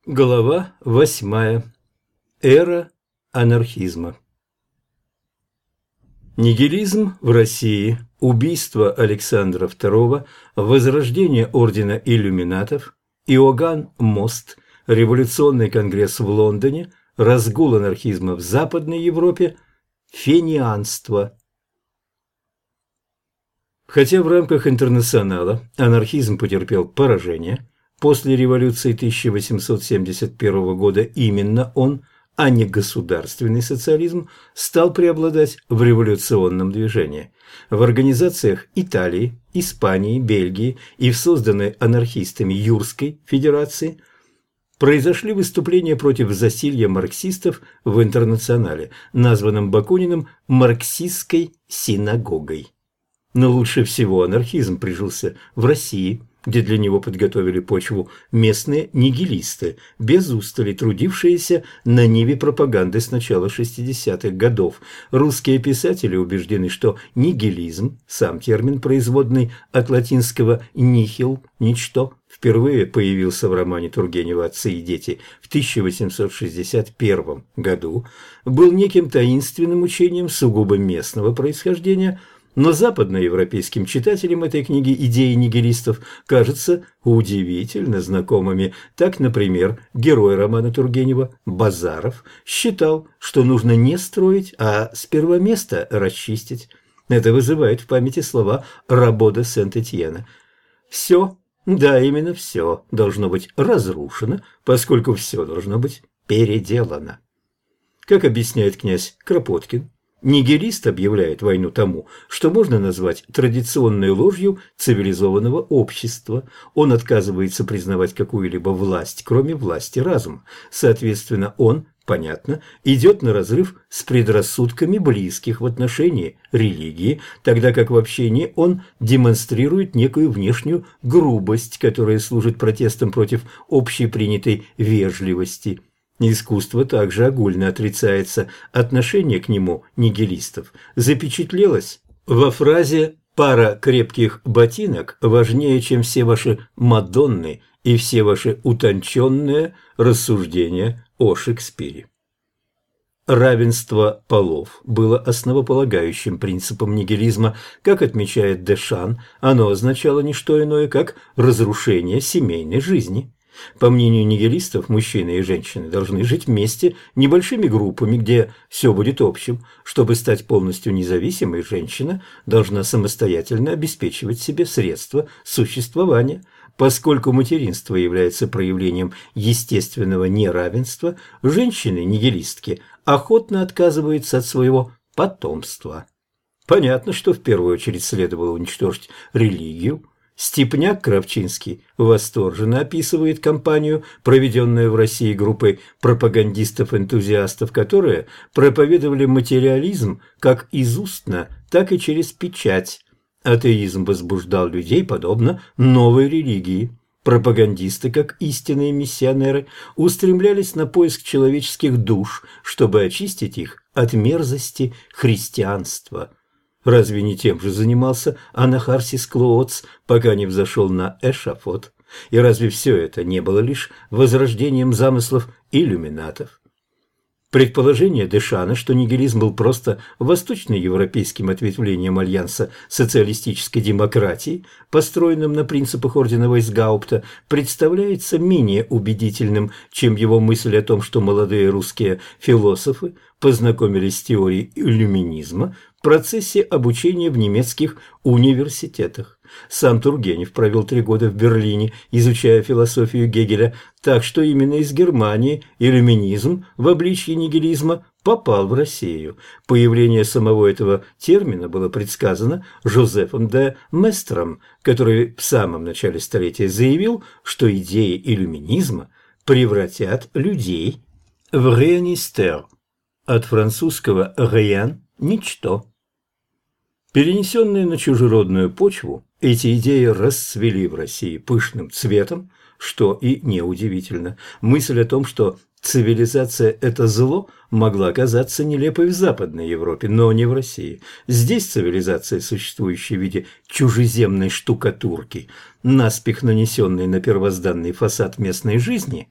Глава 8. Эра анархизма. Нигилизм в России, убийство Александра II, возрождение ордена иллюминатов, Иоганн Мост, революционный конгресс в Лондоне, разгул анархизма в Западной Европе, фенианство. Хотя в рамках интернационала анархизм потерпел поражение, после революции 1871 года именно он, а не государственный социализм, стал преобладать в революционном движении. В организациях Италии, Испании, Бельгии и в созданной анархистами Юрской Федерации произошли выступления против засилья марксистов в интернационале, названном Бакуниным «марксистской синагогой». Но лучше всего анархизм прижился в России, где для него подготовили почву местные нигилисты, без устали трудившиеся на ниве пропаганды с начала 60-х годов. Русские писатели убеждены, что нигилизм, сам термин, производный от латинского «nihil» – «ничто», впервые появился в романе Тургенева «Отцы и дети» в 1861 году, был неким таинственным учением сугубо местного происхождения. Но западноевропейским читателям этой книги идеи нигилистов кажутся удивительно знакомыми. Так, например, герой романа Тургенева Базаров считал, что нужно не строить, а сперва место расчистить. Это вызывает в памяти слова Рабо де Сент-Этьена. «Все, да, именно все должно быть разрушено, поскольку все должно быть переделано». Как объясняет князь Кропоткин, нигилист объявляет войну тому, что можно назвать традиционной ложью цивилизованного общества. Он отказывается признавать какую-либо власть, кроме власти разума. Соответственно, он, понятно, идет на разрыв с предрассудками близких в отношении религии, тогда как в общении он демонстрирует некую внешнюю грубость, которая служит протестом против общепринятой вежливости. Искусство также огульно отрицается, отношение к нему нигилистов запечатлелось во фразе «пара крепких ботинок важнее, чем все ваши мадонны и все ваши утонченные рассуждения о Шекспире». Равенство полов было основополагающим принципом нигилизма. Как отмечает Дешан, оно означало не что иное, как разрушение семейной жизни. По мнению нигилистов, мужчины и женщины должны жить вместе небольшими группами, где все будет общим. Чтобы стать полностью независимой, женщина должна самостоятельно обеспечивать себе средства существования. Поскольку материнство является проявлением естественного неравенства, женщины-нигилистки охотно отказываются от своего потомства. Понятно, что в первую очередь следовало уничтожить религию. Степняк Кравчинский восторженно описывает кампанию, проведенную в России группой пропагандистов-энтузиастов, которые проповедовали материализм как из устно, так и через печать. Атеизм возбуждал людей подобно новой религии. Пропагандисты, как истинные миссионеры, устремлялись на поиск человеческих душ, чтобы очистить их от мерзости христианства. Разве не тем же занимался Анахарсис Клооц, пока не взошел на эшафот? И разве все это не было лишь возрождением замыслов иллюминатов? Предположение Дешана, что нигилизм был просто восточноевропейским ответвлением альянса социалистической демократии, построенным на принципах ордена Вайсгаупта, представляется менее убедительным, чем его мысль о том, что молодые русские философы познакомились с теорией иллюминизма в процессе обучения в немецких университетах. Сам Тургенев провел 3 года в Берлине, изучая философию Гегеля, так что именно из Германии иллюминизм в обличье нигилизма попал в Россию. Появление самого этого термина было предсказано Жозефом де Местром, который в самом начале столетия заявил, что идеи иллюминизма превратят людей в «réunisteurs», от французского «rien» – «ничто». Перенесенные на чужеродную почву, эти идеи расцвели в России пышным цветом, что и неудивительно. Мысль о том, что цивилизация – это зло, могла казаться нелепой в Западной Европе, но не в России. Здесь цивилизация, существующая в виде чужеземной штукатурки, наспех нанесенной на первозданный фасад местной жизни,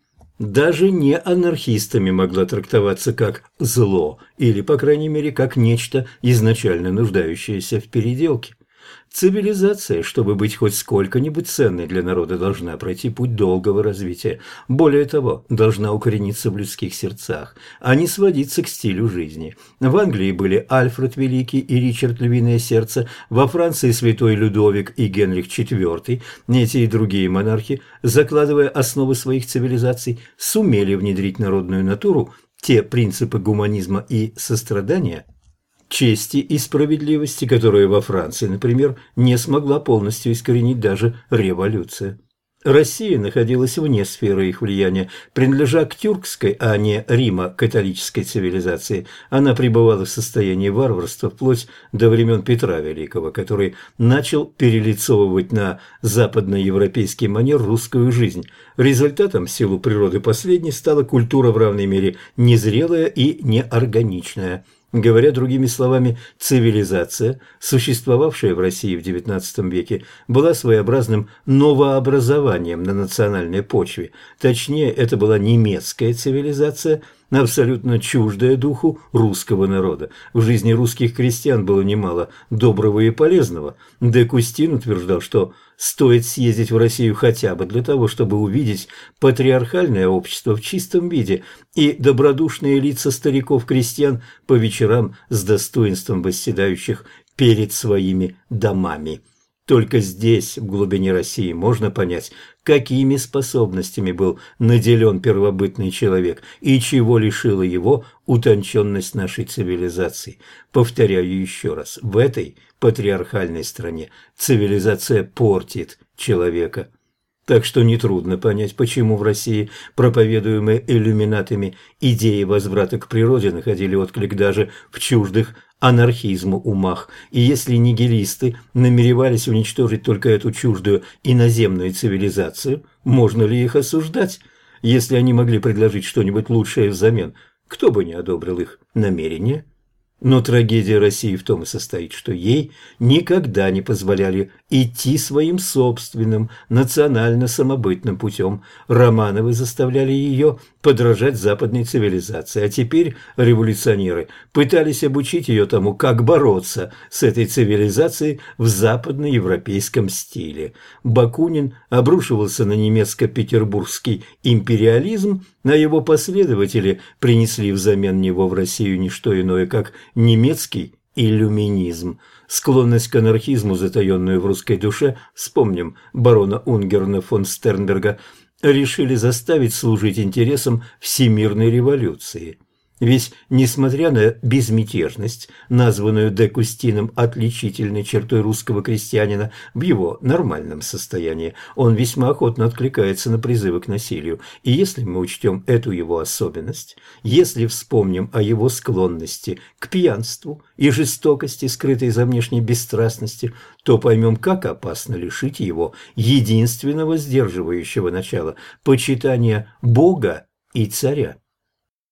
даже не анархистами могла трактоваться как зло или, по крайней мере, как нечто изначально нуждающееся в переделке. Цивилизация, чтобы быть хоть сколько-нибудь ценной для народа, должна пройти путь долгого развития. Более того, должна укорениться в людских сердцах, а не сводиться к стилю жизни. В Англии были Альфред Великий и Ричард Львиное Сердце, во Франции святой Людовик и Генрих IV. Эти и другие монархи, закладывая основы своих цивилизаций, сумели внедрить в народную натуру те принципы гуманизма и сострадания, чести и справедливости, которые во Франции, например, не смогла полностью искоренить даже революция. Россия находилась вне сферы их влияния, принадлежа к тюркской, а не римо-католической цивилизации. Она пребывала в состоянии варварства вплоть до времен Петра Великого, который начал перелицовывать на западноевропейский манер русскую жизнь. Результатом в силу природы последней стала культура в равной мере незрелая и неорганичная. Говоря другими словами, цивилизация, существовавшая в России в XIX веке, была своеобразным новообразованием на национальной почве. Точнее, это была немецкая цивилизация, абсолютно чуждая духу русского народа. В жизни русских крестьян было немало доброго и полезного. Де Кустин утверждал, что стоит съездить в Россию хотя бы для того, чтобы увидеть патриархальное общество в чистом виде и добродушные лица стариков-крестьян по вечерам с достоинством восседающих перед своими домами. Только здесь, в глубине России, можно понять, какими способностями был наделен первобытный человек и чего лишила его утонченность нашей цивилизации. Повторяю еще раз, в этой патриархальной стране цивилизация портит человека. Так что нетрудно понять, почему в России проповедуемые иллюминатами идеи возврата к природе находили отклик даже в чуждых анархизму умах. И если нигилисты намеревались уничтожить только эту чуждую иноземную цивилизацию, можно ли их осуждать? Если они могли предложить что-нибудь лучшее взамен, кто бы не одобрил их намерения? Но трагедия России в том и состоит, что ей никогда не позволяли идти своим собственным национально-самобытным путем. Романовы заставляли ее подражать западной цивилизации, а теперь революционеры пытались обучить ее тому, как бороться с этой цивилизацией в западноевропейском стиле. Бакунин обрушивался на немецко-петербургский империализм, а его последователи принесли взамен него в Россию не что иное, как немецкий иллюминизм. Склонность к анархизму, затаенную в русской душе, вспомним барона Унгерна фон Стернберга, решили заставить служить интересам всемирной революции. Ведь, несмотря на безмятежность, названную де Кустином отличительной чертой русского крестьянина в его нормальном состоянии, он весьма охотно откликается на призывы к насилию. И если мы учтем эту его особенность, если вспомним о его склонности к пьянству и жестокости, скрытой за внешней бесстрастностью, то поймем, как опасно лишить его единственного сдерживающего начала – почитания Бога и царя.